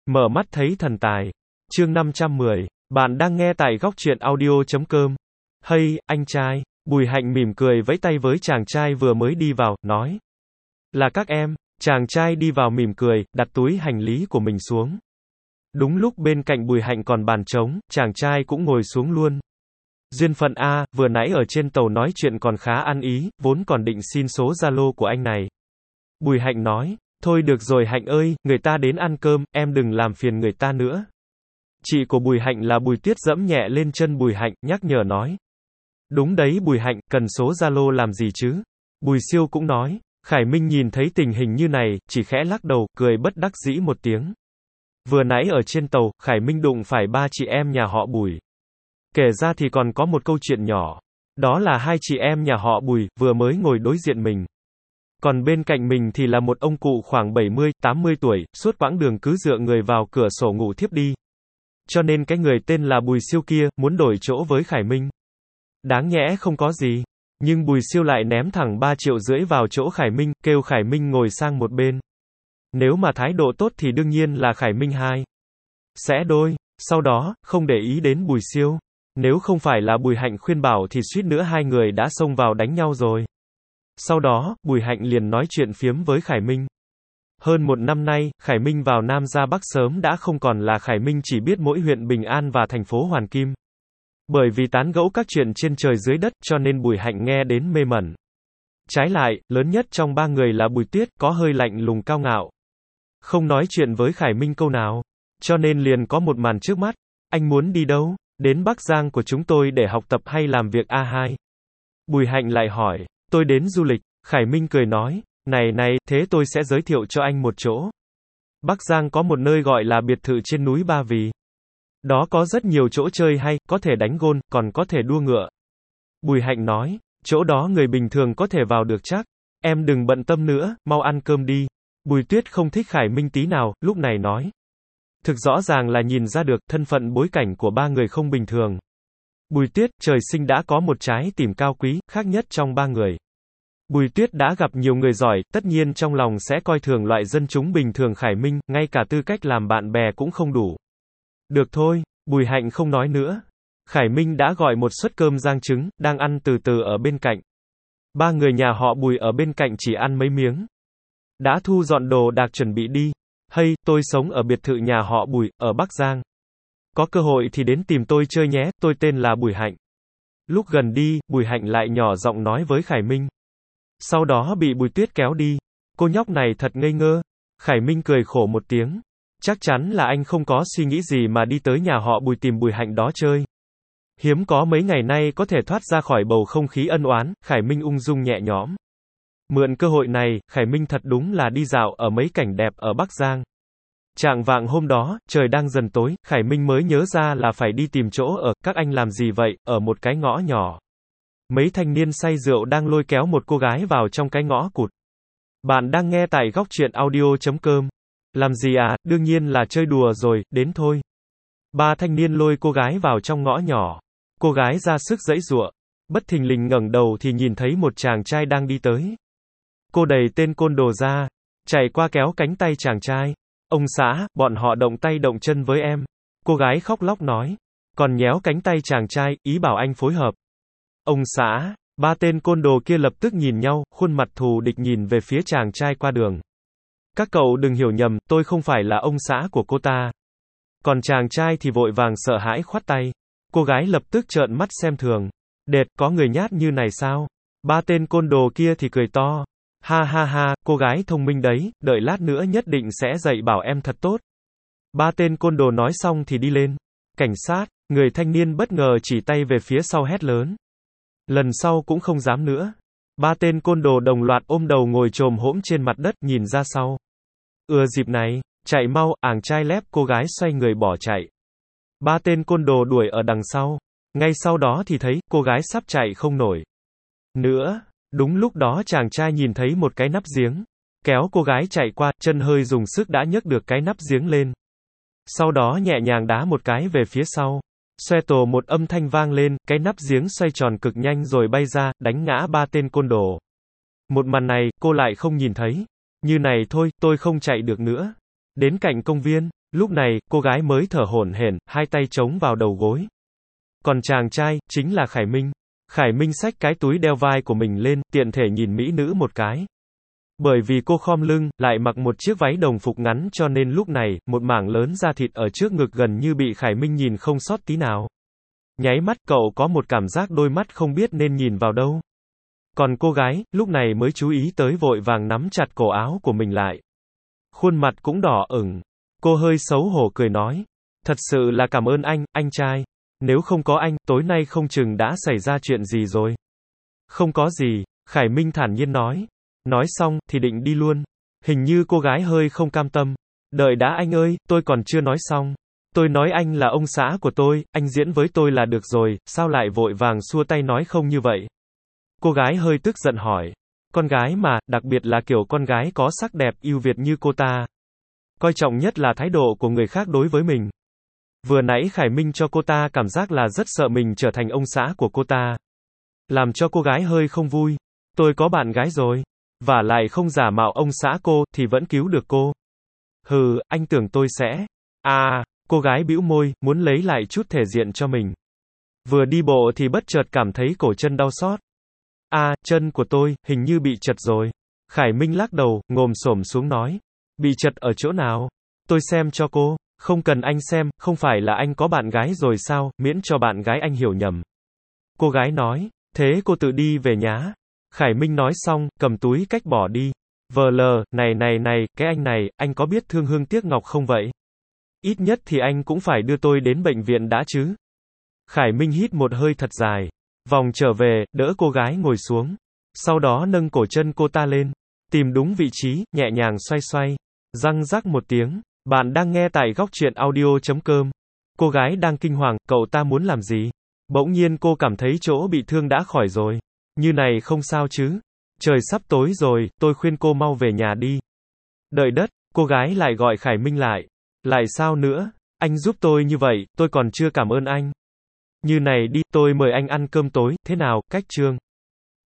Mở mắt thấy thần tài. Chương 510. Bạn đang nghe tại góc truyện audio.com. Hey, anh trai. Bùi Hạnh mỉm cười vẫy tay với chàng trai vừa mới đi vào, nói. Là các em. Chàng trai đi vào mỉm cười, đặt túi hành lý của mình xuống. Đúng lúc bên cạnh Bùi Hạnh còn bàn trống, chàng trai cũng ngồi xuống luôn. Duyên phận A, vừa nãy ở trên tàu nói chuyện còn khá ăn ý, vốn còn định xin số Zalo của anh này. Bùi Hạnh nói. Thôi được rồi Hạnh ơi, người ta đến ăn cơm, em đừng làm phiền người ta nữa. Chị của Bùi Hạnh là Bùi Tuyết dẫm nhẹ lên chân Bùi Hạnh, nhắc nhở nói. Đúng đấy Bùi Hạnh, cần số Zalo làm gì chứ? Bùi Siêu cũng nói. Khải Minh nhìn thấy tình hình như này, chỉ khẽ lắc đầu, cười bất đắc dĩ một tiếng. Vừa nãy ở trên tàu, Khải Minh đụng phải ba chị em nhà họ Bùi. Kể ra thì còn có một câu chuyện nhỏ. Đó là hai chị em nhà họ Bùi, vừa mới ngồi đối diện mình. Còn bên cạnh mình thì là một ông cụ khoảng 70-80 tuổi, suốt quãng đường cứ dựa người vào cửa sổ ngủ thiếp đi. Cho nên cái người tên là Bùi Siêu kia, muốn đổi chỗ với Khải Minh. Đáng nhẽ không có gì. Nhưng Bùi Siêu lại ném thẳng 3,5 triệu vào chỗ Khải Minh, kêu Khải Minh ngồi sang một bên. Nếu mà thái độ tốt thì đương nhiên là Khải Minh sẽ đôi. Sau đó, không để ý đến Bùi Siêu. Nếu không phải là Bùi Hạnh khuyên bảo thì suýt nữa hai người đã xông vào đánh nhau rồi. Sau đó, Bùi Hạnh liền nói chuyện phiếm với Khải Minh. Hơn một năm nay, Khải Minh vào Nam ra Bắc sớm đã không còn là Khải Minh chỉ biết mỗi huyện Bình An và thành phố Hoàn Kim. Bởi vì tán gẫu các chuyện trên trời dưới đất cho nên Bùi Hạnh nghe đến mê mẩn. Trái lại, lớn nhất trong ba người là Bùi Tuyết, có hơi lạnh lùng cao ngạo. Không nói chuyện với Khải Minh câu nào. Cho nên liền có một màn trước mắt. Anh muốn đi đâu? Đến Bắc Giang của chúng tôi để học tập hay làm việc A2? Bùi Hạnh lại hỏi. Tôi đến du lịch. Khải Minh cười nói. Này, thế tôi sẽ giới thiệu cho anh một chỗ. Bắc Giang có một nơi gọi là biệt thự trên núi Ba Vì. Đó có rất nhiều chỗ chơi hay, có thể đánh gôn, còn có thể đua ngựa. Bùi Hạnh nói. Chỗ đó người bình thường có thể vào được chắc. Em đừng bận tâm nữa, mau ăn cơm đi. Bùi Tuyết không thích Khải Minh tí nào, lúc này nói. Thực rõ ràng là nhìn ra được thân phận bối cảnh của ba người không bình thường. Bùi Tuyết, trời sinh đã có một trái tim cao quý, khác nhất trong ba người. Bùi Tuyết đã gặp nhiều người giỏi, tất nhiên trong lòng sẽ coi thường loại dân chúng bình thường Khải Minh, ngay cả tư cách làm bạn bè cũng không đủ. Được thôi, Bùi Hạnh không nói nữa. Khải Minh đã gọi một suất cơm rang trứng, đang ăn từ từ ở bên cạnh. Ba người nhà họ Bùi ở bên cạnh chỉ ăn mấy miếng. Đã thu dọn đồ đạc chuẩn bị đi. Hey, tôi sống ở biệt thự nhà họ Bùi, ở Bắc Giang. Có cơ hội thì đến tìm tôi chơi nhé, tôi tên là Bùi Hạnh. Lúc gần đi, Bùi Hạnh lại nhỏ giọng nói với Khải Minh. Sau đó bị Bùi Tuyết kéo đi. Cô nhóc này thật ngây ngơ. Khải Minh cười khổ một tiếng. Chắc chắn là anh không có suy nghĩ gì mà đi tới nhà họ Bùi tìm Bùi Hạnh đó chơi. Hiếm có mấy ngày nay có thể thoát ra khỏi bầu không khí ân oán, Khải Minh ung dung nhẹ nhõm. Mượn cơ hội này, Khải Minh thật đúng là đi dạo ở mấy cảnh đẹp ở Bắc Giang. Chạng vạng hôm đó, trời đang dần tối, Khải Minh mới nhớ ra là phải đi tìm chỗ ở, các anh làm gì vậy, ở một cái ngõ nhỏ. Mấy thanh niên say rượu đang lôi kéo một cô gái vào trong cái ngõ cụt. Bạn đang nghe tại góc truyện audio.com. Làm gì à, đương nhiên là chơi đùa rồi, đến thôi. Ba thanh niên lôi cô gái vào trong ngõ nhỏ. Cô gái ra sức giãy giụa. Bất thình lình ngẩng đầu thì nhìn thấy một chàng trai đang đi tới. Cô đẩy tên côn đồ ra, chạy qua kéo cánh tay chàng trai. Ông xã, bọn họ động tay động chân với em. Cô gái khóc lóc nói. Còn nhéo cánh tay chàng trai, ý bảo anh phối hợp. Ông xã, ba tên côn đồ kia lập tức nhìn nhau, khuôn mặt thù địch nhìn về phía chàng trai qua đường. Các cậu đừng hiểu nhầm, tôi không phải là ông xã của cô ta. Còn chàng trai thì vội vàng sợ hãi khoát tay. Cô gái lập tức trợn mắt xem thường. Đệt, có người nhát như này sao? Ba tên côn đồ kia thì cười to. Ha ha ha, cô gái thông minh đấy, đợi lát nữa nhất định sẽ dạy bảo em thật tốt. Ba tên côn đồ nói xong thì đi lên. Cảnh sát, người thanh niên bất ngờ chỉ tay về phía sau hét lớn. Lần sau cũng không dám nữa. Ba tên côn đồ đồng loạt ôm đầu ngồi chồm hổm trên mặt đất nhìn ra sau. Dịp này, chạy mau, àng trai lép cô gái xoay người bỏ chạy. Ba tên côn đồ đuổi ở đằng sau. Ngay sau đó thì thấy, cô gái sắp chạy không nổi nữa. Đúng lúc đó chàng trai nhìn thấy một cái nắp giếng. Kéo cô gái chạy qua, chân hơi dùng sức đã nhấc được cái nắp giếng lên. Sau đó nhẹ nhàng đá một cái về phía sau. Xoe tổ một âm thanh vang lên, cái nắp giếng xoay tròn cực nhanh rồi bay ra, đánh ngã ba tên côn đồ. Một màn này, cô lại không nhìn thấy. Như này thôi, tôi không chạy được nữa. Đến cạnh công viên, Lúc này, cô gái mới thở hổn hển, hai tay chống vào đầu gối. Còn chàng trai, chính là Khải Minh. Khải Minh xách cái túi đeo vai của mình lên, tiện thể nhìn mỹ nữ một cái. Bởi vì cô khom lưng, lại mặc một chiếc váy đồng phục ngắn cho nên lúc này, một mảng lớn da thịt ở trước ngực gần như bị Khải Minh nhìn không sót tí nào. Nháy mắt cậu có một cảm giác đôi mắt không biết nên nhìn vào đâu. Còn cô gái, lúc này mới chú ý tới vội vàng nắm chặt cổ áo của mình lại. Khuôn mặt cũng đỏ ửng. Cô hơi xấu hổ cười nói. Thật sự là cảm ơn anh trai. Nếu không có anh, tối nay không chừng đã xảy ra chuyện gì rồi. Không có gì, Khải Minh thản nhiên nói. Nói xong, thì định đi luôn. Hình như cô gái hơi không cam tâm. Đợi đã anh ơi, tôi còn chưa nói xong. Tôi nói anh là ông xã của tôi, anh diễn với tôi là được rồi, sao lại vội vàng xua tay nói không như vậy? Cô gái hơi tức giận hỏi. Con gái mà, đặc biệt là kiểu con gái có sắc đẹp ưu việt như cô ta. Coi trọng nhất là thái độ của người khác đối với mình. Vừa nãy Khải Minh cho cô ta cảm giác là rất sợ mình trở thành ông xã của cô ta. Làm cho cô gái hơi không vui. Tôi có bạn gái rồi. Và lại không giả mạo ông xã cô, thì vẫn cứu được cô. Hừ, anh tưởng tôi sẽ... cô gái bĩu môi, muốn lấy lại chút thể diện cho mình. Vừa đi bộ thì bất chợt cảm thấy cổ chân đau xót. Chân của tôi, hình như bị trật rồi. Khải Minh lắc đầu, ngồm xổm xuống nói. Bị trật ở chỗ nào? Tôi xem cho cô. Không cần anh xem, không phải là anh có bạn gái rồi sao, miễn cho bạn gái anh hiểu nhầm. Cô gái nói. Thế cô tự đi về nhá. Khải Minh nói xong, cầm túi cách bỏ đi. Này, cái anh này, anh có biết thương hương tiếc ngọc không vậy? Ít nhất thì anh cũng phải đưa tôi đến bệnh viện đã chứ. Khải Minh hít một hơi thật dài. Vòng trở về, đỡ cô gái ngồi xuống. Sau đó nâng cổ chân cô ta lên. Tìm đúng vị trí, nhẹ nhàng xoay xoay. Răng rắc một tiếng. Bạn đang nghe tại góc truyện audio.com. Cô gái đang kinh hoàng, cậu ta muốn làm gì? Bỗng nhiên cô cảm thấy chỗ bị thương đã khỏi rồi. Như này không sao chứ? Trời sắp tối rồi, tôi khuyên cô mau về nhà đi. Đợi đất, cô gái lại gọi Khải Minh lại. Lại sao nữa? Anh giúp tôi như vậy, tôi còn chưa cảm ơn anh. Như này đi, tôi mời anh ăn cơm tối, thế nào, cách chương.